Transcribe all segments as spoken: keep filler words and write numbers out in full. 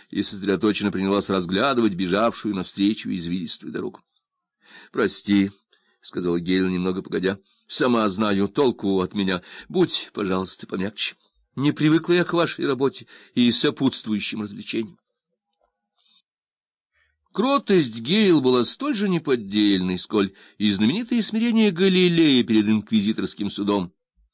и сосредоточенно принялась разглядывать бежавшую навстречу извилистую дорогу. — Прости, — сказала Гейл немного погодя, — сама знаю, толку от меня. Будь, пожалуйста, помягче. Не привыкла я к вашей работе и сопутствующим развлечениям. Кротость Гейл была столь же неподдельной, сколь и знаменитое смирение Галилея перед инквизиторским судом.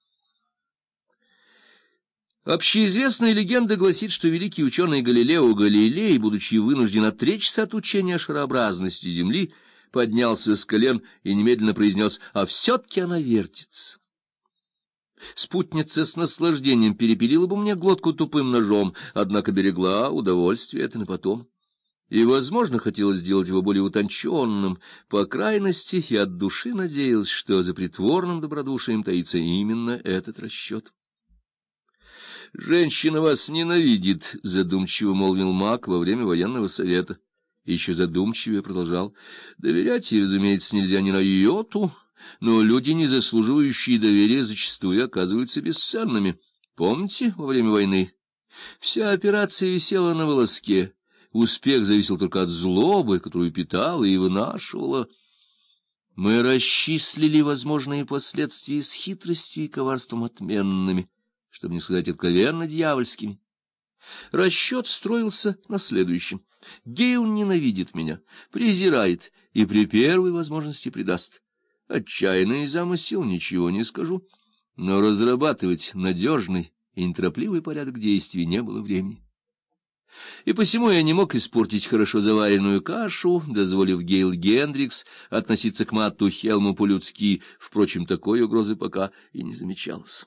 Общеизвестная легенда гласит, что великий ученый Галилео Галилей, будучи вынужден отречься от учения о шарообразности Земли, поднялся с колен и немедленно произнес: «А все-таки она вертится». Спутница с наслаждением перепилила бы мне глотку тупым ножом, однако берегла удовольствие это на потом. И, возможно, хотела сделать его более утонченным. По крайности, я от души надеялась, что за притворным добродушием таится именно этот расчет. — Женщина вас ненавидит, — задумчиво молвил маг во время военного совета. И еще задумчивее продолжал: — доверять ей, разумеется, нельзя ни на йоту, но люди, не заслуживающие доверия, зачастую оказываются бесценными. Помните, во время войны вся операция висела на волоске? Успех зависел только от злобы, которую питала и вынашивала. Мы расчислили возможные последствия с хитростью и коварством отменными, чтобы не сказать откровенно дьявольскими. Расчет строился на следующем: Гейл ненавидит меня, презирает и при первой возможности предаст. Отчаянный замысел, ничего не скажу, но разрабатывать надежный и неторопливый порядок действий не было времени. И посему я не мог испортить хорошо заваренную кашу, дозволив Гейл Гендрикс относиться к Матту Хелму по-людски. Впрочем, такой угрозы пока и не замечалось.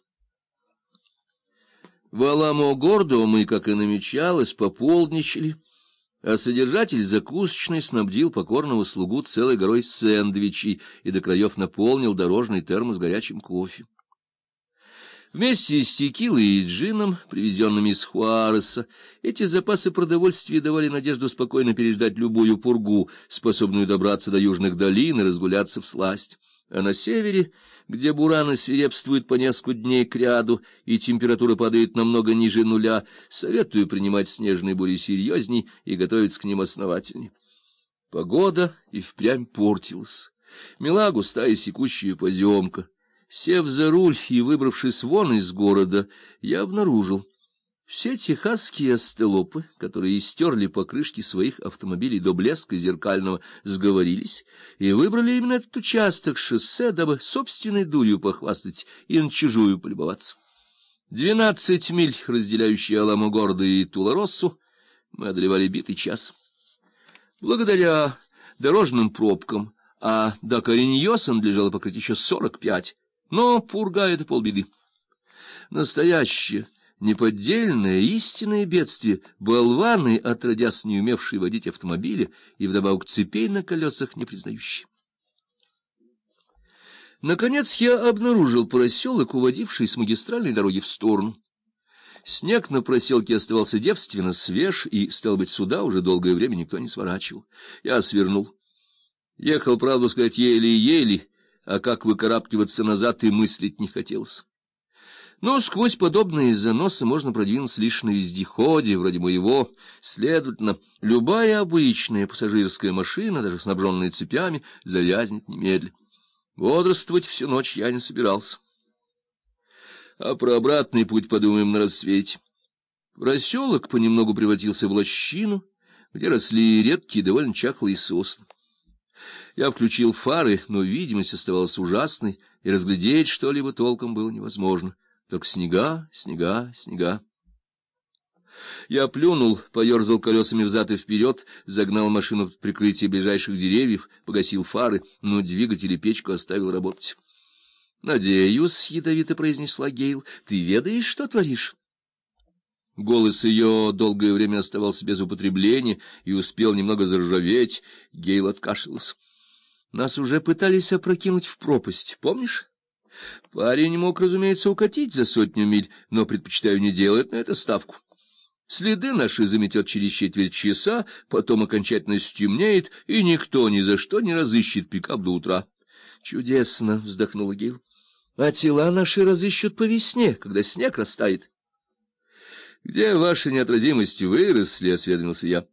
В Аламо-Гордо мы, как и намечалось, пополдничали, а содержатель закусочной снабдил покорного слугу целой горой сэндвичей и до краев наполнил дорожный термос горячим кофе. Вместе с текилой и джином, привезенными из Хуареса, эти запасы продовольствия давали надежду спокойно переждать любую пургу, способную добраться до южных долин и разгуляться всласть. А на севере, где бураны свирепствуют по несколько дней кряду и температура падает намного ниже нуля, советую принимать снежные бури серьезней и готовиться к ним основательней. Погода и впрямь портилась. Мела густая секущая поземка. Сев за руль и выбравшись вон из города, я обнаружил: все техасские остолопы, которые истерли покрышки своих автомобилей до блеска зеркального, сговорились и выбрали именно этот участок шоссе, дабы собственной дурью похвастать и на чужую полюбоваться. Двенадцать миль, разделяющие Аламо-Гордо и Тулароссу, мы одолевали битый час. Благодаря дорожным пробкам, а до Кориньоса надлежало покрыть еще сорок пять. Но пурга — это полбеды. Настоящее, неподдельное, истинное бедствие, болваны, отродясь не умевшие водить автомобили и вдобавок цепей на колесах не признающие. Наконец я обнаружил проселок, уводивший с магистральной дороги в сторону. Снег на проселке оставался девственно свеж, и, стало быть, сюда уже долгое время никто не сворачивал. Я свернул. Ехал, правду сказать, еле-еле, а как выкарабкиваться назад и мыслить не хотелось. Но сквозь подобные заносы можно продвинуться лишь на вездеходе, вроде моего. Следовательно, любая обычная пассажирская машина, даже снабженная цепями, завязнет немедля. Бодрствовать всю ночь я не собирался. А про обратный путь подумаем на рассвете. Проселок понемногу превратился в лощину, где росли редкие, довольно чахлые сосны. Я включил фары, но видимость оставалась ужасной, и разглядеть что-либо толком было невозможно. Только снега, снега, снега. Я плюнул, поерзал колесами взад и вперед, загнал машину под прикрытие ближайших деревьев, погасил фары, но двигатель и печку оставил работать. — Надеюсь, — ядовито произнесла Гейл, — ты ведаешь, что творишь? Голос ее долгое время оставался без употребления и успел немного заржаветь. Гейл откашлялась. — Нас уже пытались опрокинуть в пропасть, помнишь? Парень мог, разумеется, укатить за сотню миль, но предпочитаю не делать на это ставку. Следы наши заметет через четверть часа, потом окончательно стемнеет, и никто ни за что не разыщет пикап до утра. — Чудесно! — вздохнула Гейл. — А тела наши разыщут по весне, когда снег растает. — Где ваши неотразимости выросли? — осведомился я.